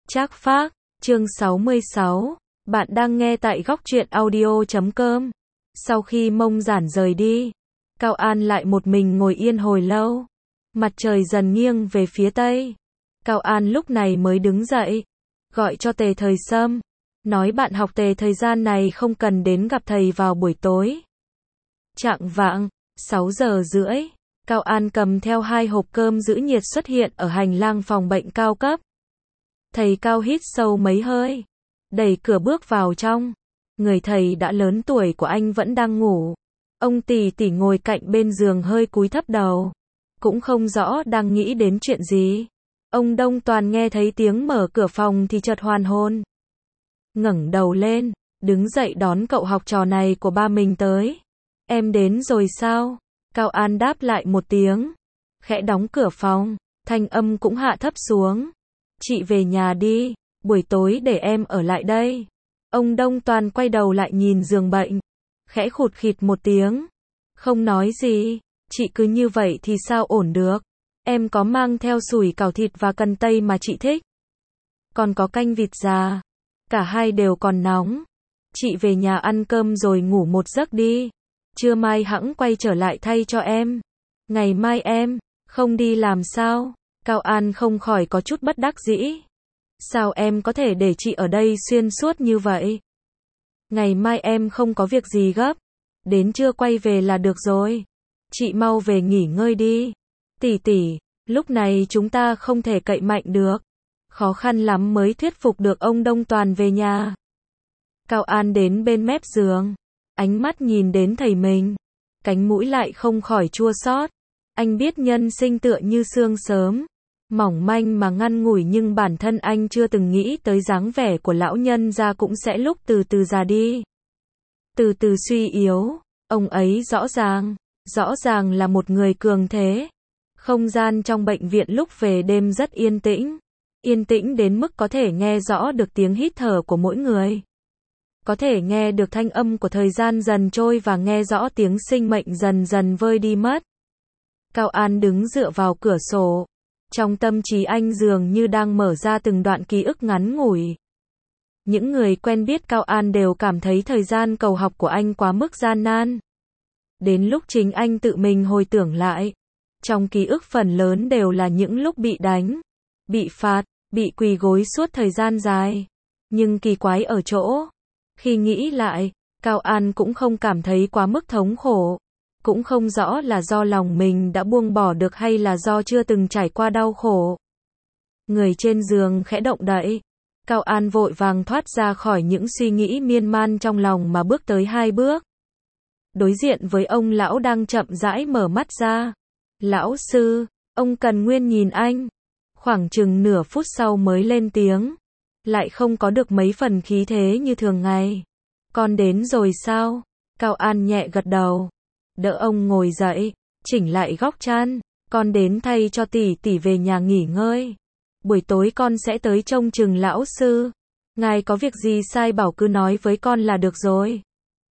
Trác Phác, chương 66. Bạn đang nghe tại góc truyện audio.com. Sau khi Mông Giản rời đi, Cao An lại một mình ngồi yên hồi lâu. Mặt trời dần nghiêng về phía tây. Cao An lúc này mới đứng dậy, gọi cho Tề Thời Sâm, nói bạn học Tề thời gian này không cần đến gặp thầy vào buổi tối. Chạng vạng, 6 giờ rưỡi, Cao An cầm theo 2 hộp cơm giữ nhiệt xuất hiện ở hành lang phòng bệnh cao cấp. Thầy Cao hít sâu mấy hơi, đẩy cửa bước vào trong. Người thầy đã lớn tuổi của anh vẫn đang ngủ. Ông Tỷ Tỷ ngồi cạnh bên giường hơi cúi thấp đầu, cũng không rõ đang nghĩ đến chuyện gì. Ông Đông Toàn nghe thấy tiếng mở cửa phòng thì chợt hoàn hồn. Ngẩng đầu lên, đứng dậy đón cậu học trò này của ba mình tới. Em đến rồi sao? Cao An đáp lại một tiếng, khẽ đóng cửa phòng, thanh âm cũng hạ thấp xuống. Chị về nhà đi, buổi tối để em ở lại đây. Ông Đông Toàn quay đầu lại nhìn giường bệnh, khẽ khụt khịt một tiếng, không nói gì. Chị cứ như vậy thì sao ổn được? Em có mang theo sủi cảo thịt và cần tây mà chị thích. Còn có canh vịt già, cả hai đều còn nóng. Chị về nhà ăn cơm rồi ngủ một giấc đi. Trưa mai hẵng quay trở lại thay cho em. Ngày mai em không đi làm sao? Cao An không khỏi có chút bất đắc dĩ. Sao em có thể để chị ở đây xuyên suốt như vậy? Ngày mai em không có việc gì gấp, đến trưa quay về là được rồi. Chị mau về nghỉ ngơi đi. Tỷ tỷ, lúc này chúng ta không thể cậy mạnh được. Khó khăn lắm mới thuyết phục được ông Đông Toàn về nhà. Cao An đến bên mép giường, ánh mắt nhìn đến thầy mình, cánh mũi lại không khỏi chua xót. Anh biết nhân sinh tựa như sương sớm, mỏng manh mà ngắn ngủi, nhưng bản thân anh chưa từng nghĩ tới dáng vẻ của lão nhân gia cũng sẽ lúc từ từ già đi, từ từ suy yếu. Ông ấy rõ ràng là một người cường thế. Không gian trong bệnh viện lúc về đêm rất yên tĩnh đến mức có thể nghe rõ được tiếng hít thở của mỗi người. Có thể nghe được thanh âm của thời gian dần trôi và nghe rõ tiếng sinh mệnh dần dần vơi đi mất. Cao An đứng dựa vào cửa sổ. Trong tâm trí anh dường như đang mở ra từng đoạn ký ức ngắn ngủi. Những người quen biết Cao An đều cảm thấy thời gian cầu học của anh quá mức gian nan. Đến lúc chính anh tự mình hồi tưởng lại, trong ký ức phần lớn đều là những lúc bị đánh, bị phạt, bị quỳ gối suốt thời gian dài. Nhưng kỳ quái ở chỗ, khi nghĩ lại, Cao An cũng không cảm thấy quá mức thống khổ. Cũng không rõ là do lòng mình đã buông bỏ được hay là do chưa từng trải qua đau khổ. Người trên giường khẽ động đậy. Cao An vội vàng thoát ra khỏi những suy nghĩ miên man trong lòng mà bước tới 2 bước. Đối diện với ông lão đang chậm rãi mở mắt ra. Lão sư, ông Cần Nguyên nhìn anh. Khoảng chừng nửa phút sau mới lên tiếng. Lại không có được mấy phần khí thế như thường ngày. Con đến rồi sao? Cao An nhẹ gật đầu. Đỡ ông ngồi dậy, chỉnh lại góc chăn. Con đến thay cho tỷ tỷ về nhà nghỉ ngơi. Buổi tối con sẽ tới trông chừng lão sư. Ngài có việc gì sai bảo cứ nói với con là được rồi.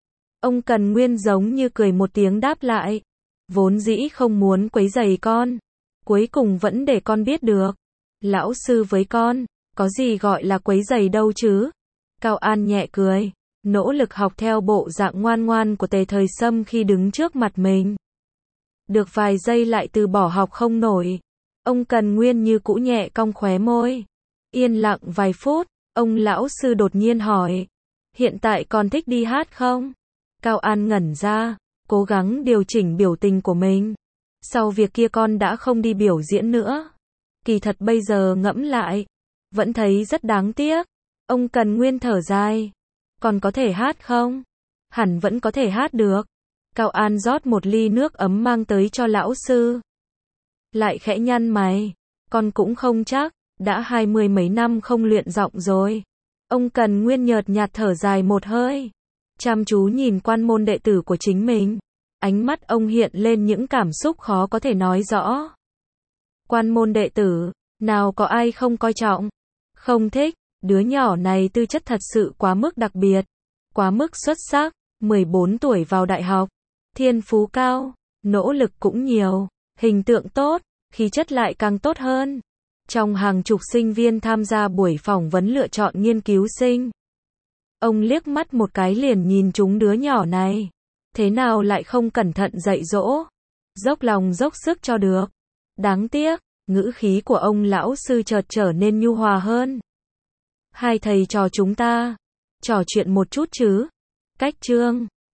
Ông Cần Nguyên giống như cười một tiếng đáp lại. Vốn dĩ không muốn quấy rầy con, cuối cùng vẫn để con biết được. Lão sư với con, có gì gọi là quấy rầy đâu chứ. Cao An nhẹ cười, nỗ lực học theo bộ dạng ngoan ngoan của Tề Thời Sâm khi đứng trước mặt mình. Được vài giây lại từ bỏ học không nổi. Ông Cần Nguyên như cũ nhẹ cong khóe môi. Yên lặng vài phút, ông lão sư đột nhiên hỏi. Hiện tại con thích đi hát không? Cao An ngẩn ra, cố gắng điều chỉnh biểu tình của mình. Sau việc kia con đã không đi biểu diễn nữa. Kỳ thật bây giờ ngẫm lại, vẫn thấy rất đáng tiếc. Ông Cần Nguyên thở dài. Còn có thể hát không? Hẳn vẫn có thể hát được. Cao An rót một ly nước ấm mang tới cho lão sư. Lại khẽ nhăn mày. Con cũng không chắc, đã 20 mấy năm không luyện giọng rồi. Ông Cần Nguyên nhợt nhạt thở dài một hơi. Chăm chú nhìn quan môn đệ tử của chính mình. Ánh mắt ông hiện lên những cảm xúc khó có thể nói rõ. Quan môn đệ tử, nào có ai không coi trọng, không thích. Đứa nhỏ này tư chất thật sự quá mức đặc biệt, quá mức xuất sắc. 14 tuổi vào đại học, thiên phú cao, nỗ lực cũng nhiều, hình tượng tốt, khí chất lại càng tốt hơn. Trong hàng chục sinh viên tham gia buổi phỏng vấn lựa chọn nghiên cứu sinh. Ông liếc mắt một cái liền nhìn trúng đứa nhỏ này. Thế nào lại không cẩn thận dạy dỗ? Dốc lòng dốc sức cho được. Đáng tiếc, ngữ khí của ông lão sư chợt trở nên nhu hòa hơn. Hai thầy trò chúng ta, trò chuyện một chút chứ. Cách chương